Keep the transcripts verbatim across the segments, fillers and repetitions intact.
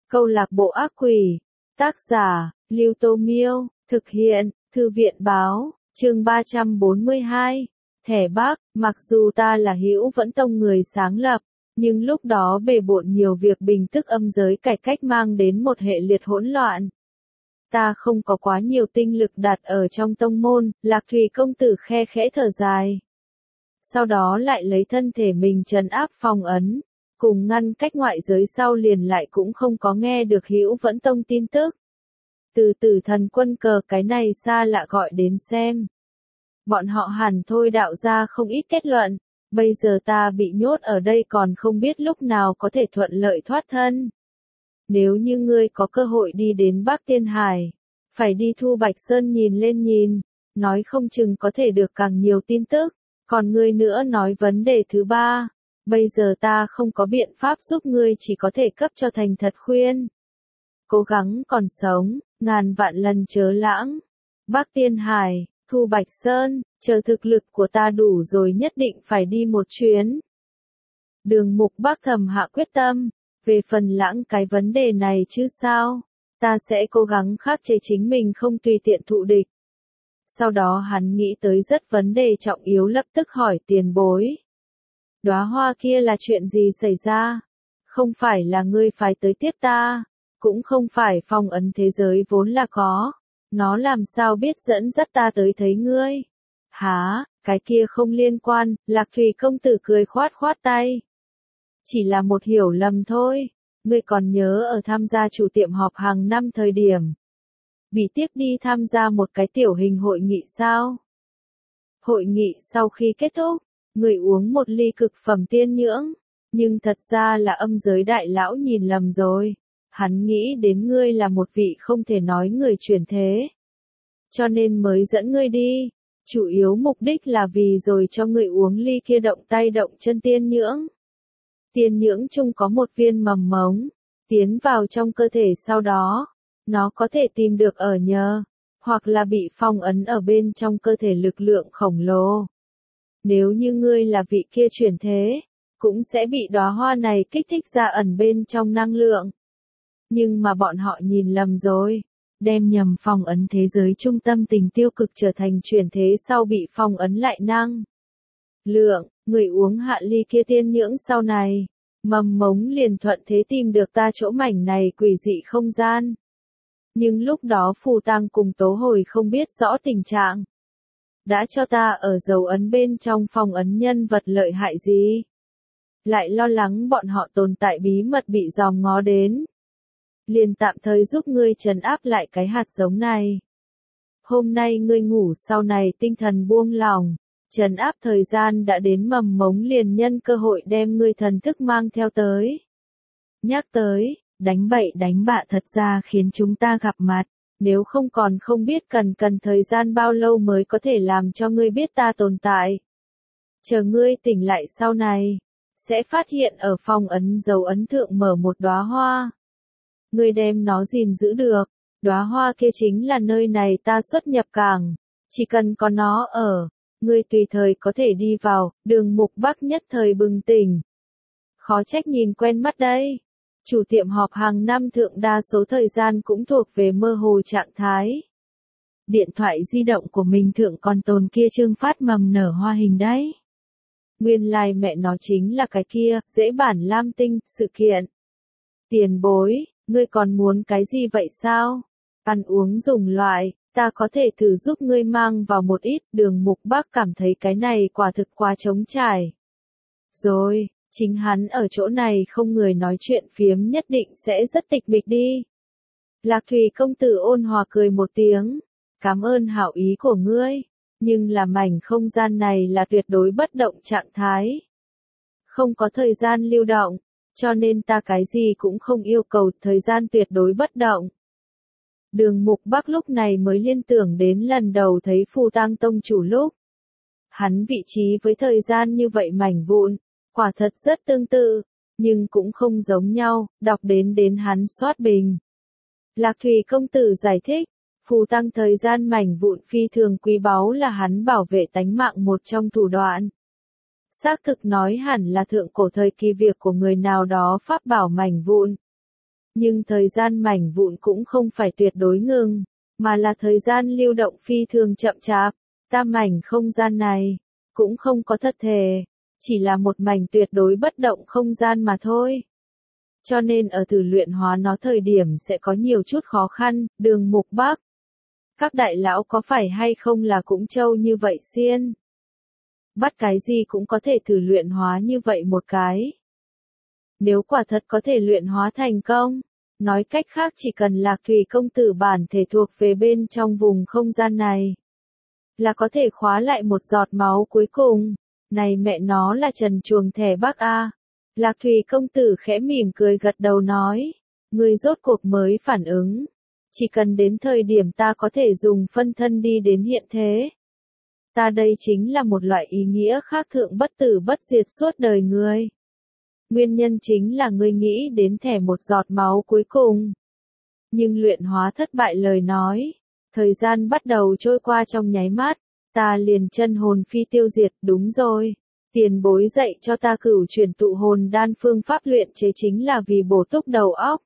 Câu lạc bộ ác quỷ. Tác giả, Lưu Tô Miêu. Thực hiện, Thư viện Báo. Chương ba trăm bốn mươi hai. Thẻ Bắc. Mặc dù ta là Hữu Vẫn Tông người sáng lập, nhưng lúc đó bề bộn nhiều việc bình tức âm giới cải cách mang đến một hệ liệt hỗn loạn. Ta không có quá nhiều tinh lực đặt ở trong tông môn. Lạc Thủy công tử khe khẽ thở dài. Sau đó lại lấy thân thể mình trấn áp phong ấn, cùng ngăn cách ngoại giới, sau liền lại cũng không có nghe được Hữu Vẫn Tông tin tức. Từ Tử Thần Quân Cờ cái này xa lạ gọi đến xem. Bọn họ hẳn thôi đạo ra không ít kết luận, bây giờ ta bị nhốt ở đây còn không biết lúc nào có thể thuận lợi thoát thân. Nếu như ngươi có cơ hội đi đến Bắc Tiên Hải, phải đi Thu Bạch Sơn nhìn lên nhìn, nói không chừng có thể được càng nhiều tin tức. Còn ngươi nữa nói vấn đề thứ ba, bây giờ ta không có biện pháp giúp ngươi, chỉ có thể cấp cho thành thật khuyên. Cố gắng còn sống, ngàn vạn lần chớ lãng. Bắc Tiên Hải, Thu Bạch Sơn, chờ thực lực của ta đủ rồi nhất định phải đi một chuyến. Đường Mục Bắc thầm hạ quyết tâm, về phần lãng cái vấn đề này chứ sao, ta sẽ cố gắng khắc chế chính mình không tùy tiện thụ địch. Sau đó hắn nghĩ tới rất vấn đề trọng yếu, lập tức hỏi tiền bối. Đóa hoa kia là chuyện gì xảy ra? Không phải là ngươi phải tới tiếp ta, cũng không phải phong ấn thế giới vốn là có, nó làm sao biết dẫn dắt ta tới thấy ngươi? Hả, cái kia không liên quan. Lạc Thủy công tử cười khoát khoát tay. Chỉ là một hiểu lầm thôi, ngươi còn nhớ ở tham gia chủ tiệm họp hàng năm thời điểm bị tiếp đi tham gia một cái tiểu hình hội nghị sao? Hội nghị sau khi kết thúc, người uống một ly cực phẩm tiên nhưỡng, nhưng thật ra là âm giới đại lão nhìn lầm rồi. Hắn nghĩ đến ngươi là một vị không thể nói người chuyển thế, cho nên mới dẫn ngươi đi. Chủ yếu mục đích là vì rồi cho ngươi uống ly kia động tay động chân tiên nhưỡng. Tiên nhưỡng chung có một viên mầm mống, tiến vào trong cơ thể, sau đó nó có thể tìm được ở nhờ, hoặc là bị phong ấn ở bên trong cơ thể lực lượng khổng lồ. Nếu như ngươi là vị kia chuyển thế, cũng sẽ bị đóa hoa này kích thích ra ẩn bên trong năng lượng. Nhưng mà bọn họ nhìn lầm rồi, đem nhầm phong ấn thế giới trung tâm tình tiêu cực trở thành chuyển thế sau bị phong ấn lại năng lượng. Người uống hạ ly kia tiên nhưỡng sau này, mầm mống liền thuận thế tìm được ta chỗ mảnh này quỷ dị không gian. Nhưng lúc đó Phù Tăng cùng Tố Hồi không biết rõ tình trạng, đã cho ta ở dấu ấn bên trong phong ấn nhân vật lợi hại gì. Lại lo lắng bọn họ tồn tại bí mật bị dòm ngó đến, liền tạm thời giúp ngươi trấn áp lại cái hạt giống này. Hôm nay ngươi ngủ sau này tinh thần buông lỏng, trấn áp thời gian đã đến, mầm mống liền nhân cơ hội đem ngươi thần thức mang theo tới. Nhắc tới, đánh bậy đánh bạ thật ra khiến chúng ta gặp mặt, nếu không còn không biết cần cần thời gian bao lâu mới có thể làm cho ngươi biết ta tồn tại. Chờ ngươi tỉnh lại sau này, sẽ phát hiện ở phong ấn dấu ấn thượng mở một đóa hoa. Ngươi đem nó gìn giữ được, đóa hoa kia chính là nơi này ta xuất nhập cảng, chỉ cần có nó ở, ngươi tùy thời có thể đi vào. Đường Mục Bắc nhất thời bừng tỉnh. Khó trách nhìn quen mắt đây. Chủ tiệm họp hàng năm thượng đa số thời gian cũng thuộc về mơ hồ trạng thái. Điện thoại di động của mình thượng còn tồn kia chương phát mầm nở hoa hình đấy. Nguyên lai like mẹ nó chính là cái kia, dễ bản lam tinh, sự kiện. Tiền bối, ngươi còn muốn cái gì vậy sao? Ăn uống dùng loại, ta có thể thử giúp ngươi mang vào một ít. Đường Mục Bắc cảm thấy cái này quả thực quá trống trải. Rồi, chính hắn ở chỗ này không người nói chuyện phiếm nhất định sẽ rất tịch mịch đi. Lạc Thủy công tử ôn hòa cười một tiếng. Cảm ơn hảo ý của ngươi, nhưng là mảnh không gian này là tuyệt đối bất động trạng thái. Không có thời gian lưu động, cho nên ta cái gì cũng không yêu cầu thời gian tuyệt đối bất động. Đường Mục Bắc lúc này mới liên tưởng đến lần đầu thấy Phù Tăng tông chủ lúc. Hắn vị trí với thời gian như vậy mảnh vụn, quả thật rất tương tự, nhưng cũng không giống nhau. Đọc đến đến hắn soát bình. Lạc Thủy công tử giải thích, Phù Tăng thời gian mảnh vụn phi thường quý báu, là hắn bảo vệ tánh mạng một trong thủ đoạn. Xác thực nói hẳn là thượng cổ thời kỳ việc của người nào đó pháp bảo mảnh vụn. Nhưng thời gian mảnh vụn cũng không phải tuyệt đối ngừng, mà là thời gian lưu động phi thường chậm chạp. Tam mảnh không gian này, cũng không có thật thể, chỉ là một mảnh tuyệt đối bất động không gian mà thôi. Cho nên ở thử luyện hóa nó thời điểm sẽ có nhiều chút khó khăn. Đường Mục Bắc, các đại lão có phải hay không là cũng trâu như vậy xiên? Bắt cái gì cũng có thể thử luyện hóa như vậy một cái. Nếu quả thật có thể luyện hóa thành công, nói cách khác chỉ cần Lạc Thủy công tử bản thể thuộc về bên trong vùng không gian này, là có thể khóa lại một giọt máu cuối cùng. Này mẹ nó là trần chuồng thẻ Bắc A. Lạc Thủy công tử khẽ mỉm cười gật đầu nói, người rốt cuộc mới phản ứng. Chỉ cần đến thời điểm ta có thể dùng phân thân đi đến hiện thế. Ta đây chính là một loại ý nghĩa khác thượng bất tử bất diệt suốt đời người. Nguyên nhân chính là ngươi nghĩ đến thẻ một giọt máu cuối cùng. Nhưng luyện hóa thất bại lời nói. Thời gian bắt đầu trôi qua trong nháy mắt. Ta liền chân hồn phi tiêu diệt, đúng rồi. Tiền bối dạy cho ta cửu chuyển tụ hồn đan phương pháp luyện chế chính là vì bổ túc đầu óc.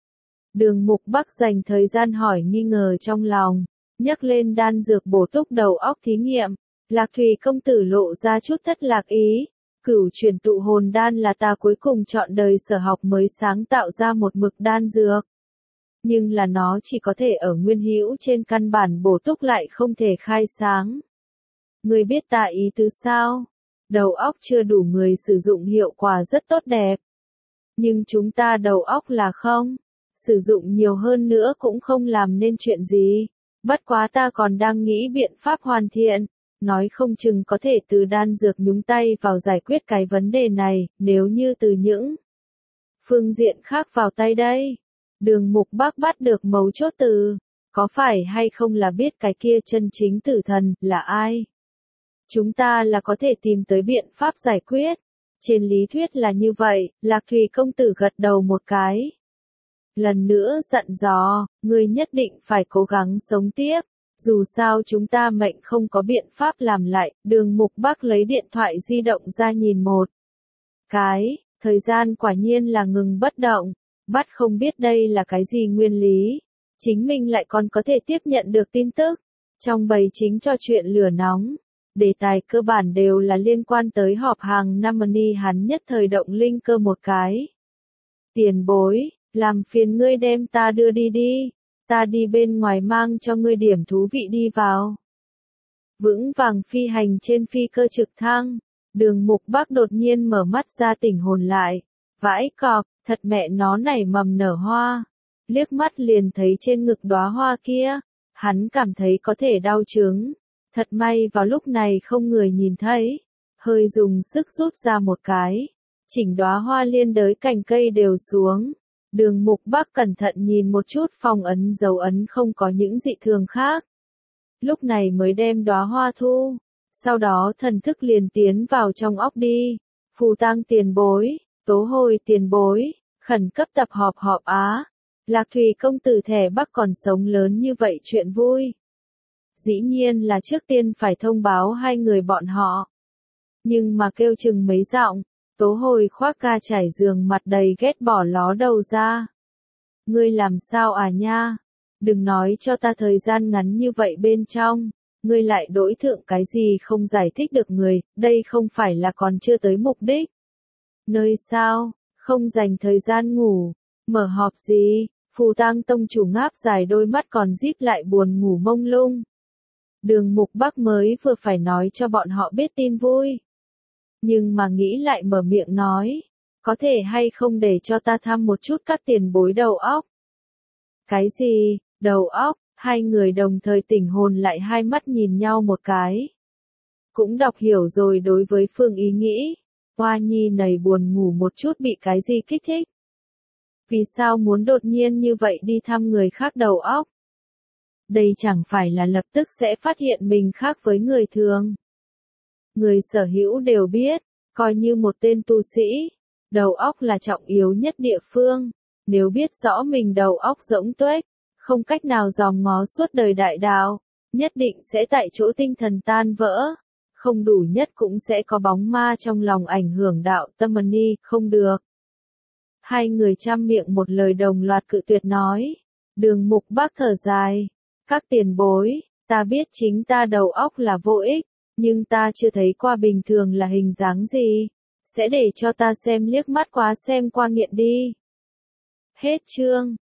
Đường Mục Bắc dành thời gian hỏi nghi ngờ trong lòng. Nhắc lên đan dược bổ túc đầu óc thí nghiệm. Lạc Thủy công tử lộ ra chút thất lạc ý. Cửu chuyển tụ hồn đan là ta cuối cùng chọn đời sở học mới sáng tạo ra một mực đan dược. Nhưng là nó chỉ có thể ở nguyên hữu trên căn bản bổ túc lại không thể khai sáng. Người biết ta ý tứ sao? Đầu óc chưa đủ người sử dụng hiệu quả rất tốt đẹp. Nhưng chúng ta đầu óc là không. Sử dụng nhiều hơn nữa cũng không làm nên chuyện gì. Bất quá ta còn đang nghĩ biện pháp hoàn thiện. Nói không chừng có thể từ đan dược nhúng tay vào giải quyết cái vấn đề này, nếu như từ những phương diện khác vào tay đây. Đường Mục Bắc bắt được mấu chốt từ, có phải hay không là biết cái kia chân chính tử thần là ai? Chúng ta là có thể tìm tới biện pháp giải quyết. Trên lý thuyết là như vậy, Lạc Thủy công tử gật đầu một cái. Lần nữa dặn dò, ngươi nhất định phải cố gắng sống tiếp. Dù sao chúng ta mệnh không có biện pháp làm lại. Đường Mục Bắc lấy điện thoại di động ra nhìn một cái, thời gian quả nhiên là ngừng bất động. Bắt không biết đây là cái gì nguyên lý. Chính mình lại còn có thể tiếp nhận được tin tức. Trong bầy chính cho chuyện lửa nóng. Đề tài cơ bản đều là liên quan tới họp hàng năm money hắn nhất thời động linh cơ một cái. Tiền bối, làm phiền ngươi đem ta đưa đi đi. Ta đi bên ngoài mang cho ngươi điểm thú vị đi vào. Vững vàng phi hành trên phi cơ trực thăng. Đường Mục Bắc đột nhiên mở mắt ra tỉnh hồn lại. Vãi cọc, thật mẹ nó nảy mầm nở hoa. Liếc mắt liền thấy trên ngực đóa hoa kia. Hắn cảm thấy có thể đau chứng. Thật may vào lúc này không người nhìn thấy. Hơi dùng sức rút ra một cái. Chỉnh đóa hoa liên đới cành cây đều xuống. Đường Mục Bắc cẩn thận nhìn một chút phong ấn dấu ấn không có những dị thường khác. Lúc này mới đem đóa hoa thu. Sau đó thần thức liền tiến vào trong óc đi. Phù tang tiền bối, tố hồi tiền bối, khẩn cấp tập họp họp á. Lạc Thủy công tử thẻ Bắc còn sống lớn như vậy chuyện vui. Dĩ nhiên là trước tiên phải thông báo hai người bọn họ. Nhưng mà kêu chừng mấy giọng. Tố hồi khoác ca trải giường mặt đầy ghét bỏ ló đầu ra. Ngươi làm sao à nha? Đừng nói cho ta thời gian ngắn như vậy bên trong. Ngươi lại đối thượng cái gì không giải thích được người, đây không phải là còn chưa tới mục đích. Nơi sao, không dành thời gian ngủ, mở họp gì, Phù Tang tông chủ ngáp dài đôi mắt còn díp lại buồn ngủ mông lung. Đường Mục Bắc mới vừa phải nói cho bọn họ biết tin vui. Nhưng mà nghĩ lại mở miệng nói, có thể hay không để cho ta thăm một chút các tiền bối đầu óc. Cái gì, đầu óc, hai người đồng thời tỉnh hồn lại hai mắt nhìn nhau một cái. Cũng đọc hiểu rồi đối với Phương ý nghĩ, Hoa Nhi nầy buồn ngủ một chút bị cái gì kích thích. Vì sao muốn đột nhiên như vậy đi thăm người khác đầu óc? Đây chẳng phải là lập tức sẽ phát hiện mình khác với người thường. Người sở hữu đều biết, coi như một tên tu sĩ, đầu óc là trọng yếu nhất địa phương. Nếu biết rõ mình đầu óc rỗng tuếch, không cách nào dòm ngó suốt đời đại đạo, nhất định sẽ tại chỗ tinh thần tan vỡ. Không đủ nhất cũng sẽ có bóng ma trong lòng ảnh hưởng đạo tâm ni, không được. Hai người trăm miệng một lời đồng loạt cự tuyệt nói. Đường Mục Bác thở dài. Các tiền bối, ta biết chính ta đầu óc là vô ích, nhưng ta chưa thấy qua bình thường là hình dáng gì. Sẽ để cho ta xem liếc mắt quá xem qua nghiện đi. Hết chương.